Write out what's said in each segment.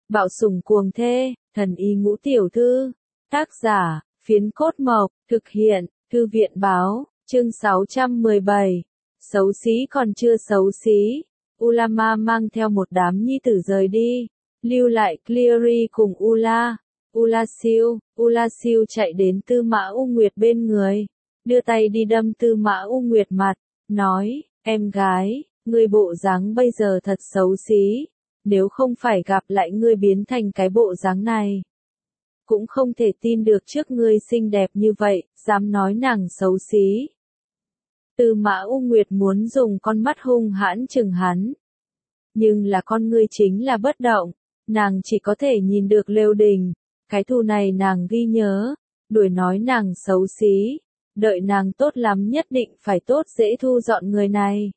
Bạo sủng cuồng thê, thần y ngũ tiểu thư. Tác giả, Phiến Cốt Mộc, thực hiện, Thư viện báo, chương 617. Xấu xí còn chưa xấu xí. Ulama mang theo một đám nhi tử rời đi, lưu lại Cleary cùng Ulasiu chạy đến Tư Mã U Nguyệt bên người, đưa tay đi đâm Tư Mã U Nguyệt mặt, nói, em gái, ngươi bộ dáng bây giờ thật xấu xí, nếu không phải gặp lại ngươi biến thành cái bộ dáng này. Cũng không thể tin được trước ngươi xinh đẹp như vậy, dám nói nàng xấu xí. Tư Mã U Nguyệt muốn dùng con mắt hung hãn chừng hắn. Nhưng là con ngươi chính là bất động, nàng chỉ có thể nhìn được Lêu Đình, cái thù này nàng ghi nhớ, đuổi nói nàng xấu xí, đợi nàng tốt lắm nhất định phải tốt dễ thu dọn người này.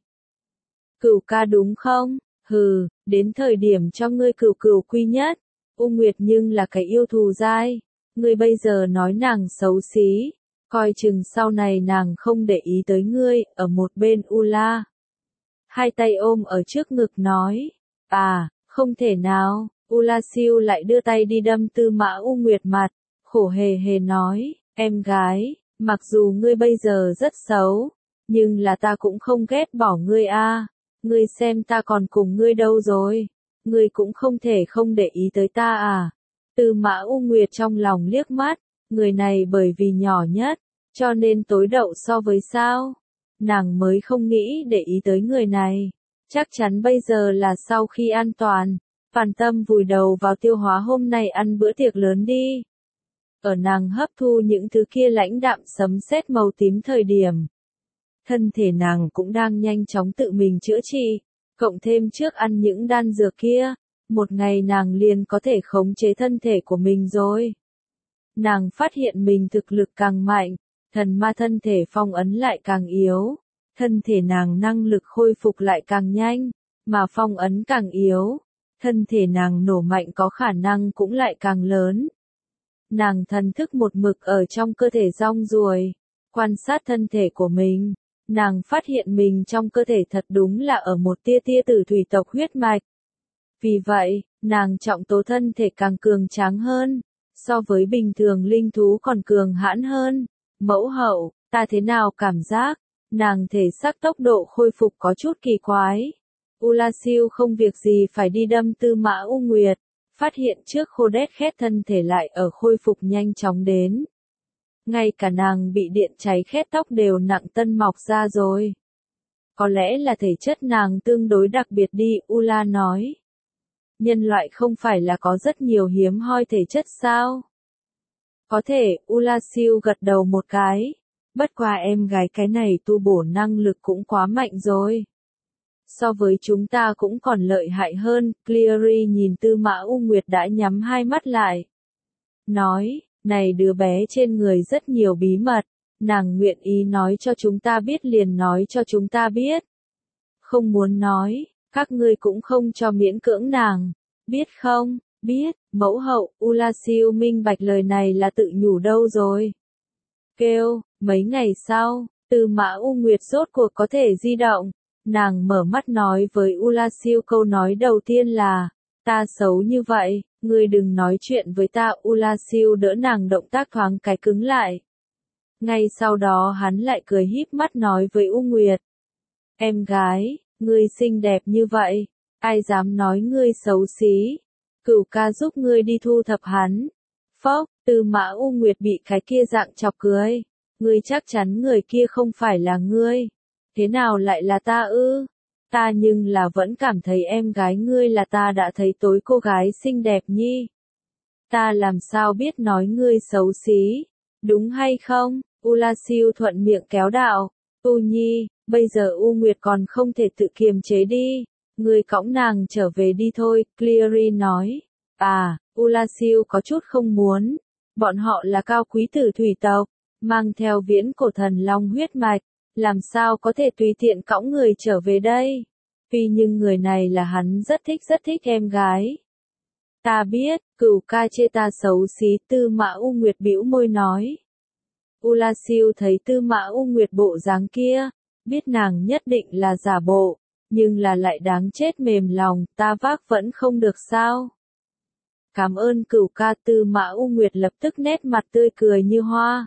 Cửu ca đúng không? Hừ, đến thời điểm cho ngươi cửu cửu quy nhất. U Nguyệt nhưng là cái yêu thù dai, ngươi bây giờ nói nàng xấu xí, coi chừng sau này nàng không để ý tới ngươi. Ở một bên Ula, hai tay ôm ở trước ngực nói, không thể nào. Ulasiu lại đưa tay đi đâm Tư Mã U Nguyệt mặt, khổ hề hề nói, em gái, mặc dù ngươi bây giờ rất xấu, nhưng là ta cũng không ghét bỏ ngươi a. Ngươi xem ta còn cùng ngươi đâu rồi, ngươi cũng không thể không để ý tới ta à. Tư Mã U Nguyệt trong lòng liếc mắt, người này bởi vì nhỏ nhất, cho nên tối đậu so với sao. Nàng mới không nghĩ để ý tới người này, chắc chắn bây giờ là sau khi an toàn, Phàn Tâm vùi đầu vào tiêu hóa hôm nay ăn bữa tiệc lớn đi. Ở nàng hấp thu những thứ kia lãnh đạm sấm sét màu tím thời điểm, thân thể nàng cũng đang nhanh chóng tự mình chữa trị, cộng thêm trước ăn những đan dược kia, một ngày nàng liền có thể khống chế thân thể của mình rồi. Nàng phát hiện mình thực lực càng mạnh, thần ma thân thể phong ấn lại càng yếu, thân thể nàng năng lực khôi phục lại càng nhanh, mà phong ấn càng yếu, thân thể nàng nổ mạnh có khả năng cũng lại càng lớn. Nàng thần thức một mực ở trong cơ thể rong ruổi, quan sát thân thể của mình, nàng phát hiện mình trong cơ thể thật đúng là ở một tia tia tử thủy tộc huyết mạch. Vì vậy, nàng trọng tố thân thể càng cường tráng hơn, so với bình thường linh thú còn cường hãn hơn. Mẫu hậu, ta thế nào cảm giác, nàng thể xác tốc độ khôi phục có chút kỳ quái. Ulasiu không việc gì phải đi đâm Tư Mã U Nguyệt, phát hiện trước khô đét khét thân thể lại ở khôi phục nhanh chóng đến. Ngay cả nàng bị điện cháy khét tóc đều nặng tân mọc ra rồi. Có lẽ là thể chất nàng tương đối đặc biệt đi, Ula nói. Nhân loại không phải là có rất nhiều hiếm hoi thể chất sao? Có thể, Ulasiu gật đầu một cái. Bất qua em gái cái này tu bổ năng lực cũng quá mạnh rồi. So với chúng ta cũng còn lợi hại hơn. Cleary nhìn Tư Mã U Nguyệt đã nhắm hai mắt lại. Nói, này đứa bé trên người rất nhiều bí mật, nàng nguyện ý nói cho chúng ta biết liền nói cho chúng ta biết. Không muốn nói, các ngươi cũng không cho miễn cưỡng nàng, biết không? Biết, mẫu hậu. Ulasiu minh bạch lời này là tự nhủ đâu rồi. Kêu, mấy ngày sau, Tư Mã U Nguyệt rốt cuộc có thể di động, nàng mở mắt nói với Ulasiu câu nói đầu tiên là, ta xấu như vậy, ngươi đừng nói chuyện với ta. Ulasiu đỡ nàng động tác thoáng cái cứng lại. Ngay sau đó hắn lại cười híp mắt nói với U Nguyệt. Em gái, ngươi xinh đẹp như vậy, ai dám nói ngươi xấu xí. Cửu ca giúp ngươi đi thu thập hắn. Phốc, Tư Mã U Nguyệt bị cái kia dạng chọc cười. Ngươi chắc chắn người kia không phải là ngươi. Thế nào lại là ta ư? Ta nhưng là vẫn cảm thấy em gái ngươi là ta đã thấy tối cô gái xinh đẹp nhi. Ta làm sao biết nói ngươi xấu xí, đúng hay không? Ulasiu thuận miệng kéo đạo. U Nhi, bây giờ U Nguyệt còn không thể tự kiềm chế đi. Ngươi cõng nàng trở về đi thôi, Cleary nói. Ulasiu có chút không muốn. Bọn họ là cao quý tử thủy tộc, mang theo viễn cổ thần long huyết mạch, làm sao có thể tùy tiện cõng người trở về đây. Vì nhưng người này là hắn rất thích em gái. Ta biết, cửu ca chê ta xấu xí. Tư Mã U Nguyệt bĩu môi nói. Ulasiu thấy Tư Mã U Nguyệt bộ dáng kia, biết nàng nhất định là giả bộ, nhưng là lại đáng chết mềm lòng, ta vác vẫn không được sao. Cảm ơn cửu ca. Tư Mã U Nguyệt lập tức nét mặt tươi cười như hoa.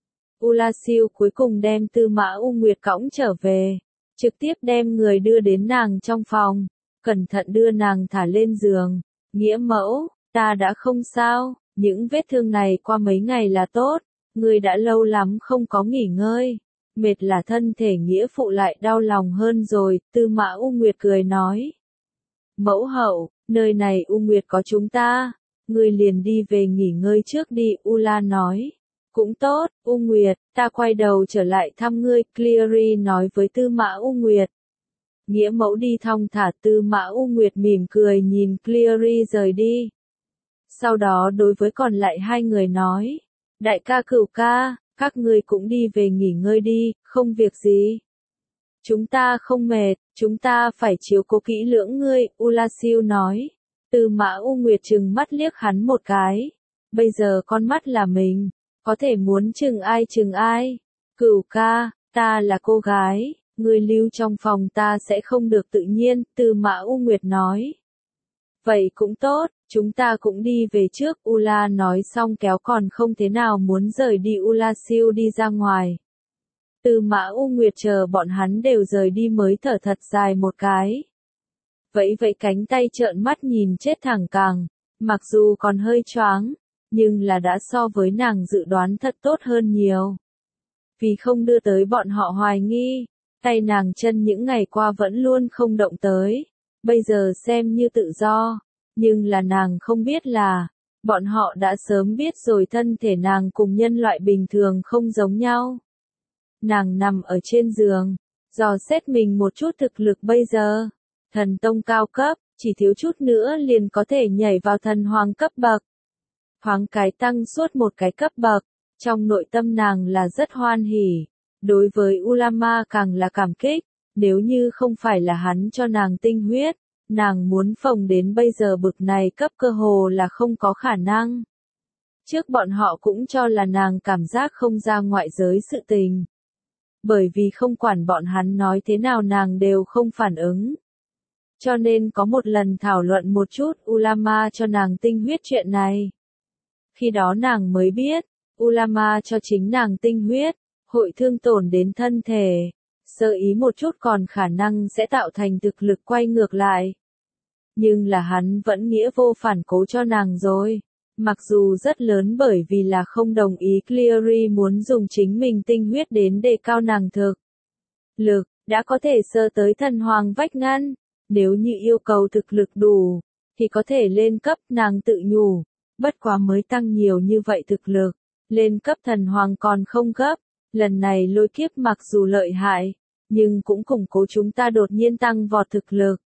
Ula Siêu cuối cùng đem Tư Mã U Nguyệt cõng trở về, trực tiếp đem người đưa đến nàng trong phòng, cẩn thận đưa nàng thả lên giường. Nghĩa mẫu, ta đã không sao, những vết thương này qua mấy ngày là tốt, ngươi đã lâu lắm không có nghỉ ngơi, mệt là thân thể nghĩa phụ lại đau lòng hơn rồi. Tư Mã U Nguyệt cười nói. Mẫu hậu, nơi này U Nguyệt có chúng ta, ngươi liền đi về nghỉ ngơi trước đi. Ula nói. Cũng tốt, U Nguyệt, ta quay đầu trở lại thăm ngươi. Cleary nói với Tư Mã U Nguyệt. Nghĩa mẫu đi thong thả. Tư Mã U Nguyệt mỉm cười nhìn Cleary rời đi. Sau đó đối với còn lại hai người nói. Đại ca cửu ca, các ngươi cũng đi về nghỉ ngơi đi, không việc gì. Chúng ta không mệt, chúng ta phải chiếu cố kỹ lưỡng ngươi. Ula Siêu nói. Tư Mã U Nguyệt trừng mắt liếc hắn một cái. Bây giờ con mắt là mình, có thể muốn chừng ai. Cửu ca, ta là cô gái, ngươi lưu trong phòng ta sẽ không được tự nhiên. Tư Mã U Nguyệt nói. Vậy cũng tốt, chúng ta cũng đi về trước. Ula nói xong kéo còn không thế nào muốn rời đi Ula Siêu đi ra ngoài. Tư Mã U Nguyệt chờ bọn hắn đều rời đi mới thở thật dài một cái. Vẫy vẫy cánh tay trợn mắt nhìn chết thẳng càng, mặc dù còn hơi choáng, nhưng là đã so với nàng dự đoán thật tốt hơn nhiều. Vì không đưa tới bọn họ hoài nghi, tay nàng chân những ngày qua vẫn luôn không động tới, bây giờ xem như tự do, nhưng là nàng không biết là, bọn họ đã sớm biết rồi thân thể nàng cùng nhân loại bình thường không giống nhau. Nàng nằm ở trên giường, dò xét mình một chút thực lực bây giờ. Thần tông cao cấp, chỉ thiếu chút nữa liền có thể nhảy vào thần hoàng cấp bậc. Thoáng cái tăng suốt một cái cấp bậc, trong nội tâm nàng là rất hoan hỉ. Đối với Ulama càng là cảm kích, nếu như không phải là hắn cho nàng tinh huyết, nàng muốn phồng đến bây giờ bực này cấp cơ hồ là không có khả năng. Trước bọn họ cũng cho là nàng cảm giác không ra ngoại giới sự tình. Bởi vì không quản bọn hắn nói thế nào nàng đều không phản ứng. Cho nên có một lần thảo luận một chút Ulama cho nàng tinh huyết chuyện này. Khi đó nàng mới biết, Ulama cho chính nàng tinh huyết, hội thương tổn đến thân thể. Sơ ý một chút còn khả năng sẽ tạo thành thực lực quay ngược lại. Nhưng là hắn vẫn nghĩa vô phản cố cho nàng rồi. Mặc dù rất lớn bởi vì là không đồng ý Cleary muốn dùng chính mình tinh huyết đến đề cao nàng thực lực, đã có thể sơ tới thần hoàng vách ngăn. Nếu như yêu cầu thực lực đủ, thì có thể lên cấp. Nàng tự nhủ, bất quá mới tăng nhiều như vậy thực lực, lên cấp thần hoàng còn không gấp. Lần này lôi kiếp mặc dù lợi hại, nhưng cũng củng cố chúng ta đột nhiên tăng vọt thực lực.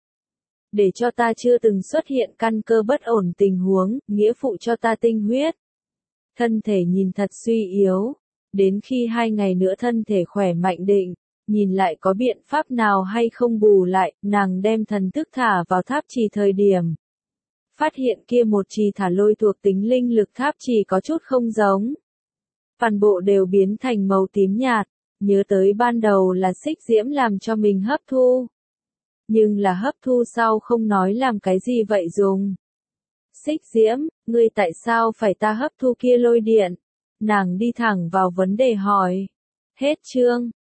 Để cho ta chưa từng xuất hiện căn cơ bất ổn tình huống, nghĩa phụ cho ta tinh huyết. Thân thể nhìn thật suy yếu, đến khi 2 ngày nữa thân thể khỏe mạnh định, nhìn lại có biện pháp nào hay không bù lại. Nàng đem thần thức thả vào tháp trì thời điểm. Phát hiện kia một trì thả lôi thuộc tính linh lực tháp trì có chút không giống. Toàn bộ đều biến thành màu tím nhạt, nhớ tới ban đầu là xích diễm làm cho mình hấp thu. Nhưng là hấp thu sau không nói làm cái gì vậy dùng. Xích diễm, ngươi tại sao phải ta hấp thu kia lôi điện? Nàng đi thẳng vào vấn đề hỏi. Hết chương.